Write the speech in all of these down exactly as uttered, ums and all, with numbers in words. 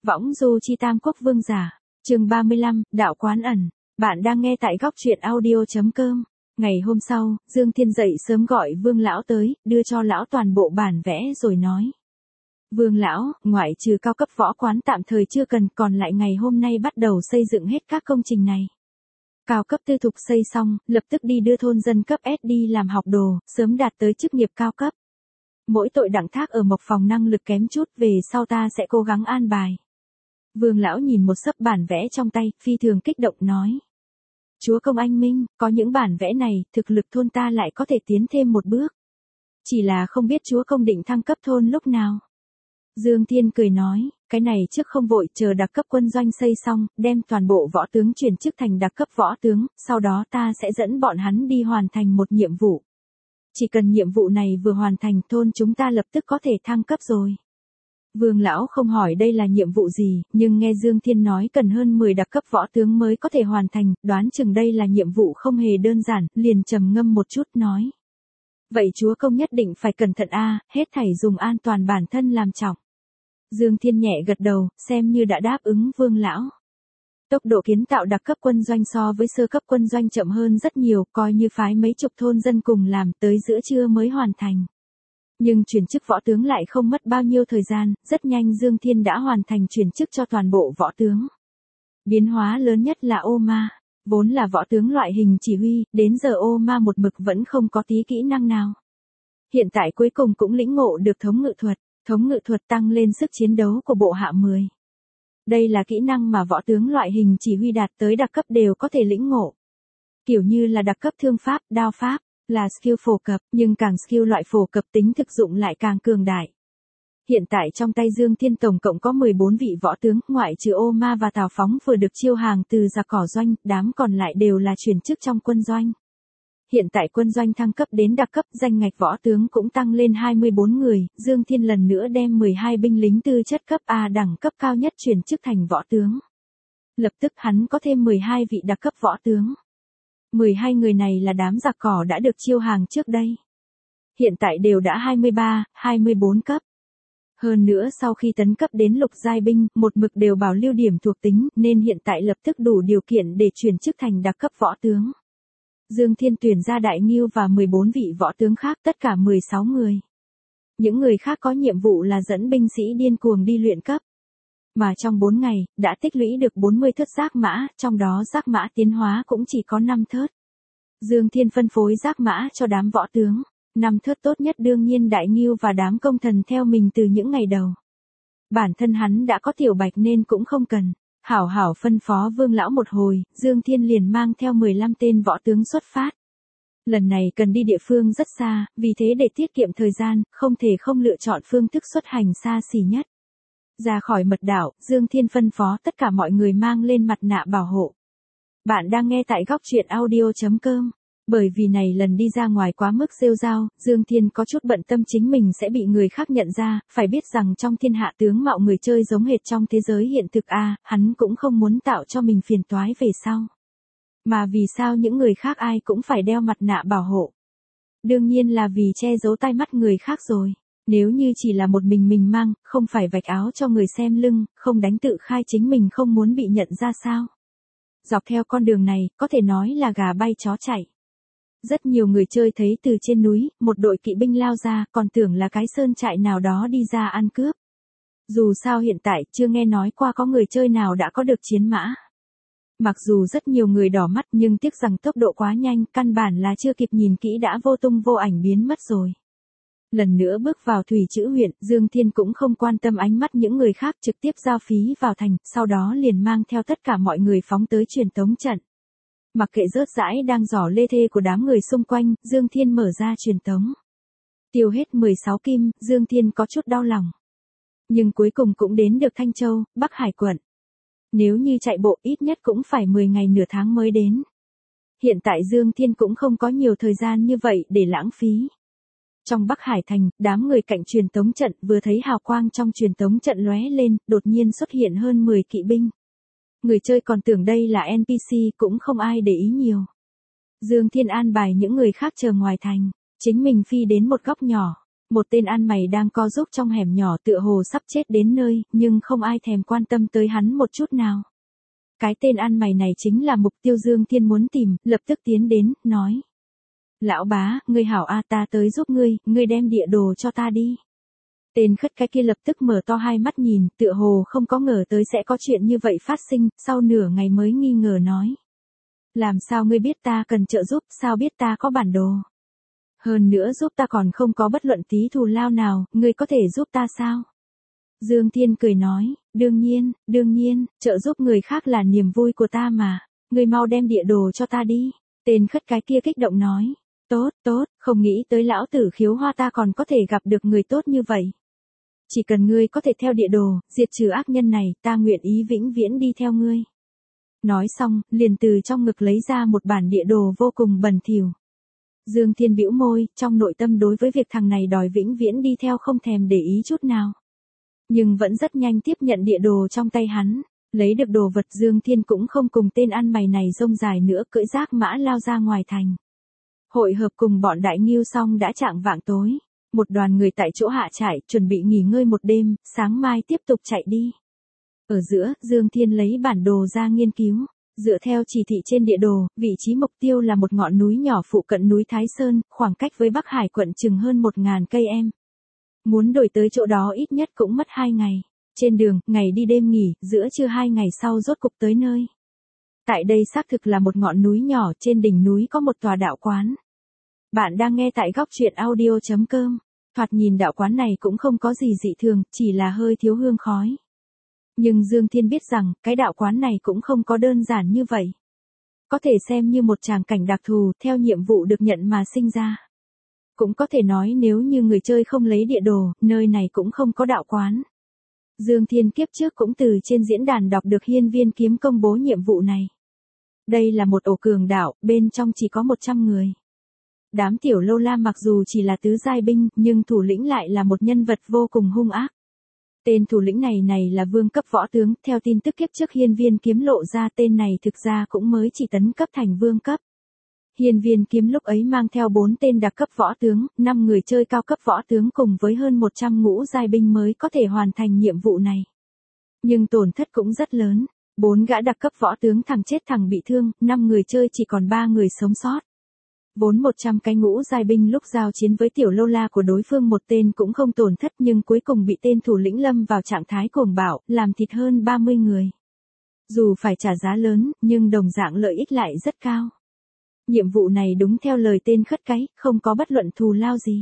Võng du chi tam quốc vương giả. Chương ba mươi lăm, đạo quán ẩn. Bạn đang nghe tại góc truyện audio chấm com. Ngày hôm sau, Dương Thiên dậy sớm gọi Vương lão tới, đưa cho lão toàn bộ bản vẽ rồi nói: Vương lão, ngoại trừ cao cấp võ quán tạm thời chưa cần, còn lại ngày hôm nay bắt đầu xây dựng hết các công trình này. Cao cấp tư thục xây xong, lập tức đi đưa thôn dân cấp S đi làm học đồ, sớm đạt tới chức nghiệp cao cấp. Mỗi tội đặng thác ở mộc phòng năng lực kém chút, về sau ta sẽ cố gắng an bài. Vương lão nhìn một sấp bản vẽ trong tay, phi thường kích động nói: Chúa công anh minh, có những bản vẽ này, thực lực thôn ta lại có thể tiến thêm một bước. Chỉ là không biết chúa công định thăng cấp thôn lúc nào. Dương Thiên cười nói: Cái này trước không vội, chờ đặc cấp quân doanh xây xong, đem toàn bộ võ tướng chuyển chức thành đặc cấp võ tướng, sau đó ta sẽ dẫn bọn hắn đi hoàn thành một nhiệm vụ. Chỉ cần nhiệm vụ này vừa hoàn thành, thôn chúng ta lập tức có thể thăng cấp rồi. Vương lão không hỏi đây là nhiệm vụ gì, nhưng nghe Dương Thiên nói cần hơn mười đặc cấp võ tướng mới có thể hoàn thành, đoán chừng đây là nhiệm vụ không hề đơn giản, liền trầm ngâm một chút nói: Vậy chúa công nhất định phải cẩn thận a, hết thảy dùng an toàn bản thân làm trọng. Dương Thiên nhẹ gật đầu, xem như đã đáp ứng Vương lão. Tốc độ kiến tạo đặc cấp quân doanh so với sơ cấp quân doanh chậm hơn rất nhiều, coi như phái mấy chục thôn dân cùng làm, tới giữa trưa mới hoàn thành. Nhưng chuyển chức võ tướng lại không mất bao nhiêu thời gian, rất nhanh Dương Thiên đã hoàn thành chuyển chức cho toàn bộ võ tướng. Biến hóa lớn nhất là ô ma, vốn là võ tướng loại hình chỉ huy, đến giờ ô ma một mực vẫn không có tí kỹ năng nào. Hiện tại cuối cùng cũng lĩnh ngộ được thống ngự thuật, thống ngự thuật tăng lên sức chiến đấu của bộ hạ mười. Đây là kỹ năng mà võ tướng loại hình chỉ huy đạt tới đặc cấp đều có thể lĩnh ngộ. Kiểu như là đặc cấp thương pháp, đao pháp, là skill phổ cập, nhưng càng skill loại phổ cập tính thực dụng lại càng cường đại. Hiện tại trong tay Dương Thiên tổng cộng có mười bốn vị võ tướng, ngoại trừ ô ma và Tào Phóng vừa được chiêu hàng từ giặc cỏ doanh, đám còn lại đều là chuyển chức trong quân doanh. Hiện tại quân doanh thăng cấp đến đặc cấp, danh ngạch võ tướng cũng tăng lên hai mươi bốn người, Dương Thiên lần nữa đem mười hai binh lính tư chất cấp A đẳng cấp cao nhất chuyển chức thành võ tướng. Lập tức hắn có thêm mười hai vị đặc cấp võ tướng. mười hai người này là đám giặc cỏ đã được chiêu hàng trước đây. Hiện tại đều đã hai mươi ba, hai mươi bốn cấp. Hơn nữa sau khi tấn cấp đến lục giai binh, một mực đều bảo lưu điểm thuộc tính, nên hiện tại lập tức đủ điều kiện để chuyển chức thành đặc cấp võ tướng. Dương Thiên tuyển ra Đại Ngưu và mười bốn vị võ tướng khác, tất cả mười sáu người. Những người khác có nhiệm vụ là dẫn binh sĩ điên cuồng đi luyện cấp. Mà trong bốn ngày, đã tích lũy được bốn mươi thớt giác mã, trong đó giác mã tiến hóa cũng chỉ có năm thớt. Dương Thiên phân phối giác mã cho đám võ tướng. Năm thớt tốt nhất đương nhiên Đại Ngưu và đám công thần theo mình từ những ngày đầu. Bản thân hắn đã có tiểu bạch nên cũng không cần. Hảo hảo phân phó Vương lão một hồi, Dương Thiên liền mang theo mười lăm tên võ tướng xuất phát. Lần này cần đi địa phương rất xa, vì thế để tiết kiệm thời gian, không thể không lựa chọn phương thức xuất hành xa xỉ nhất. Ra khỏi mật đảo, Dương Thiên phân phó tất cả mọi người mang lên mặt nạ bảo hộ. Bạn đang nghe tại góc truyện audio chấm com. Bởi vì này lần đi ra ngoài quá mức rêu rao, Dương Thiên có chút bận tâm chính mình sẽ bị người khác nhận ra, phải biết rằng trong thiên hạ tướng mạo người chơi giống hệt trong thế giới hiện thực a, hắn cũng không muốn tạo cho mình phiền toái về sau. Mà vì sao những người khác ai cũng phải đeo mặt nạ bảo hộ? Đương nhiên là vì che giấu tai mắt người khác rồi. Nếu như chỉ là một mình mình mang, không phải vạch áo cho người xem lưng, không đánh tự khai chính mình không muốn bị nhận ra sao? Dọc theo con đường này, có thể nói là gà bay chó chạy. Rất nhiều người chơi thấy từ trên núi, một đội kỵ binh lao ra, còn tưởng là cái sơn trại nào đó đi ra ăn cướp. Dù sao hiện tại chưa nghe nói qua có người chơi nào đã có được chiến mã. Mặc dù rất nhiều người đỏ mắt nhưng tiếc rằng tốc độ quá nhanh, căn bản là chưa kịp nhìn kỹ đã vô tung vô ảnh biến mất rồi. Lần nữa bước vào Thủy Chữ huyện, Dương Thiên cũng không quan tâm ánh mắt những người khác, trực tiếp giao phí vào thành, sau đó liền mang theo tất cả mọi người phóng tới truyền tống trận. Mặc kệ rớt rãi đang giỏ lê thê của đám người xung quanh, Dương Thiên mở ra truyền tống. Tiêu hết mười sáu kim, Dương Thiên có chút đau lòng. Nhưng cuối cùng cũng đến được Thanh Châu, Bắc Hải quận. Nếu như chạy bộ ít nhất cũng phải mười ngày nửa tháng mới đến. Hiện tại Dương Thiên cũng không có nhiều thời gian như vậy để lãng phí. Trong Bắc Hải thành, đám người cạnh truyền tống trận vừa thấy hào quang trong truyền tống trận lóe lên, đột nhiên xuất hiện hơn mười kỵ binh. Người chơi còn tưởng đây là en pê xê, cũng không ai để ý nhiều. Dương Thiên an bài những người khác chờ ngoài thành, chính mình phi đến một góc nhỏ. Một tên ăn mày đang co giúp trong hẻm nhỏ tựa hồ sắp chết đến nơi, nhưng không ai thèm quan tâm tới hắn một chút nào. Cái tên ăn mày này chính là mục tiêu Dương Thiên muốn tìm, lập tức tiến đến, nói. Lão bá, ngươi hảo a, ta tới giúp ngươi, ngươi đem địa đồ cho ta đi. Tên khất cái kia lập tức mở to hai mắt nhìn, tựa hồ không có ngờ tới sẽ có chuyện như vậy phát sinh, sau nửa ngày mới nghi ngờ nói. Làm sao ngươi biết ta cần trợ giúp, sao biết ta có bản đồ? Hơn nữa giúp ta còn không có bất luận tí thù lao nào, ngươi có thể giúp ta sao? Dương Thiên cười nói, đương nhiên, đương nhiên, trợ giúp người khác là niềm vui của ta mà, ngươi mau đem địa đồ cho ta đi. Tên khất cái kia kích động nói, tốt, tốt, không nghĩ tới lão tử khiếu hoa ta còn có thể gặp được người tốt như vậy. Chỉ cần ngươi có thể theo địa đồ, diệt trừ ác nhân này, ta nguyện ý vĩnh viễn đi theo ngươi. Nói xong, liền từ trong ngực lấy ra một bản địa đồ vô cùng bẩn thỉu. Dương Thiên bĩu môi, trong nội tâm đối với việc thằng này đòi vĩnh viễn đi theo không thèm để ý chút nào. Nhưng vẫn rất nhanh tiếp nhận địa đồ trong tay hắn, lấy được đồ vật Dương Thiên cũng không cùng tên ăn mày này rông dài nữa cưỡi giác mã lao ra ngoài thành. Hội hợp cùng bọn đại nghiêu xong đã chạng vạng tối, một đoàn người tại chỗ hạ trại chuẩn bị nghỉ ngơi một đêm, sáng mai tiếp tục chạy đi. Ở giữa, Dương Thiên lấy bản đồ ra nghiên cứu. Dựa theo chỉ thị trên địa đồ, vị trí mục tiêu là một ngọn núi nhỏ phụ cận núi Thái Sơn, khoảng cách với Bắc Hải quận chừng hơn một ngàn cây em. Muốn đổi tới chỗ đó ít nhất cũng mất hai ngày. Trên đường, ngày đi đêm nghỉ, giữa trưa hai ngày sau rốt cục tới nơi. Tại đây xác thực là một ngọn núi nhỏ, trên đỉnh núi có một tòa đạo quán. Bạn đang nghe tại góc truyện audio chấm com. Thoạt nhìn đạo quán này cũng không có gì dị thường, chỉ là hơi thiếu hương khói. Nhưng Dương Thiên biết rằng, cái đạo quán này cũng không có đơn giản như vậy. Có thể xem như một tràng cảnh đặc thù, theo nhiệm vụ được nhận mà sinh ra. Cũng có thể nói nếu như người chơi không lấy địa đồ, nơi này cũng không có đạo quán. Dương Thiên kiếp trước cũng từ trên diễn đàn đọc được Hiên Viên Kiếm công bố nhiệm vụ này. Đây là một ổ cường đạo, bên trong chỉ có một trăm người. Đám tiểu lâu la mặc dù chỉ là tứ giai binh, nhưng thủ lĩnh lại là một nhân vật vô cùng hung ác. Tên thủ lĩnh này này là vương cấp võ tướng, theo tin tức kiếp trước Hiên Viên Kiếm lộ ra tên này thực ra cũng mới chỉ tấn cấp thành vương cấp. Hiên Viên Kiếm lúc ấy mang theo bốn tên đặc cấp võ tướng, năm người chơi cao cấp võ tướng cùng với hơn một trăm ngũ giai binh mới có thể hoàn thành nhiệm vụ này. Nhưng tổn thất cũng rất lớn, bốn gã đặc cấp võ tướng thằng chết thằng bị thương, năm người chơi chỉ còn ba người sống sót. Vốn một trăm cái ngũ giai binh lúc giao chiến với tiểu lâu la của đối phương một tên cũng không tổn thất nhưng cuối cùng bị tên thủ lĩnh lâm vào trạng thái cuồng bạo, làm thịt hơn ba mươi người. Dù phải trả giá lớn, nhưng đồng dạng lợi ích lại rất cao. Nhiệm vụ này đúng theo lời tên khất cái, không có bất luận thù lao gì.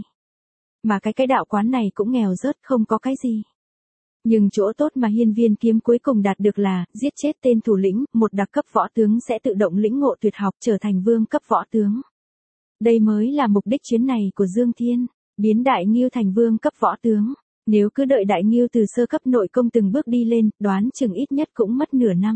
Mà cái cái đạo quán này cũng nghèo rớt, không có cái gì. Nhưng chỗ tốt mà Hiên Viên Kiếm cuối cùng đạt được là, giết chết tên thủ lĩnh, một đặc cấp võ tướng sẽ tự động lĩnh ngộ tuyệt học trở thành vương cấp võ tướng. Đây mới là mục đích chuyến này của Dương Thiên, biến Đại Ngưu thành vương cấp võ tướng. Nếu cứ đợi Đại Ngưu từ sơ cấp nội công từng bước đi lên, đoán chừng ít nhất cũng mất nửa năm.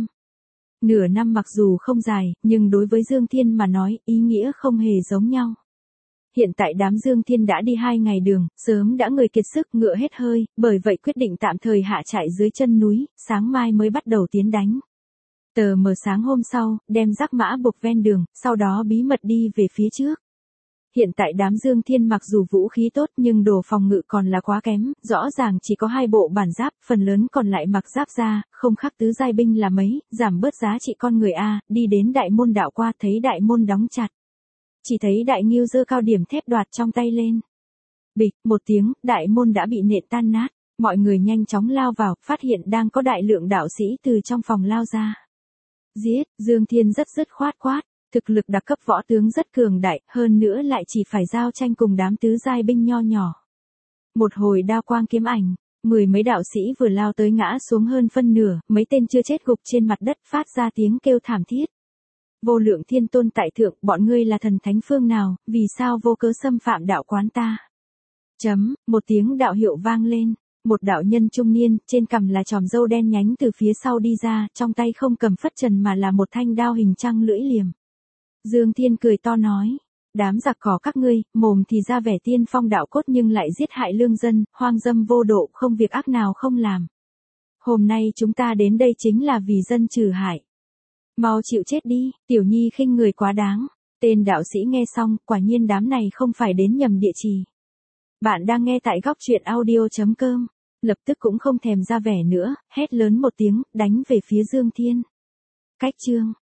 Nửa năm mặc dù không dài, nhưng đối với Dương Thiên mà nói, ý nghĩa không hề giống nhau. Hiện tại đám Dương Thiên đã đi hai ngày đường, sớm đã người kiệt sức ngựa hết hơi, bởi vậy quyết định tạm thời hạ trại dưới chân núi, sáng mai mới bắt đầu tiến đánh. Tờ mờ sáng hôm sau, đem rác mã buộc ven đường, sau đó bí mật đi về phía trước. Hiện tại đám Dương Thiên mặc dù vũ khí tốt nhưng đồ phòng ngự còn là quá kém, rõ ràng chỉ có hai bộ bản giáp, phần lớn còn lại mặc giáp ra, không khác tứ giai binh là mấy, giảm bớt giá trị con người A, đi đến đại môn đạo qua thấy đại môn đóng chặt. Chỉ thấy Đại Ngưu giơ cao điểm thép đoạt trong tay lên. Bịch, một tiếng, đại môn đã bị nện tan nát, mọi người nhanh chóng lao vào, phát hiện đang có đại lượng đạo sĩ từ trong phòng lao ra. Giết, Dương Thiên rất dứt khoát quát. Thực lực đặc cấp võ tướng rất cường đại, hơn nữa lại chỉ phải giao tranh cùng đám tứ giai binh nho nhỏ. Một hồi đao quang kiếm ảnh, mười mấy đạo sĩ vừa lao tới ngã xuống hơn phân nửa, mấy tên chưa chết gục trên mặt đất phát ra tiếng kêu thảm thiết. Vô Lượng Thiên Tôn tại thượng, bọn ngươi là thần thánh phương nào, vì sao vô cớ xâm phạm đạo quán ta? Chấm, một tiếng đạo hiệu vang lên. Một đạo nhân trung niên, trên cằm là chòm râu đen nhánh từ phía sau đi ra, trong tay không cầm phất trần mà là một thanh đao hình trăng lưỡi liềm. Dương Thiên cười to nói, đám giặc cỏ các ngươi, mồm thì ra vẻ tiên phong đạo cốt nhưng lại giết hại lương dân, hoang dâm vô độ, không việc ác nào không làm. Hôm nay chúng ta đến đây chính là vì dân trừ hại. Mau chịu chết đi, tiểu nhi khinh người quá đáng. Tên đạo sĩ nghe xong, quả nhiên đám này không phải đến nhầm địa chỉ. Bạn đang nghe tại góc truyện audio chấm com. Lập tức cũng không thèm ra vẻ nữa, hét lớn một tiếng, đánh về phía Dương Thiên. Cách chương.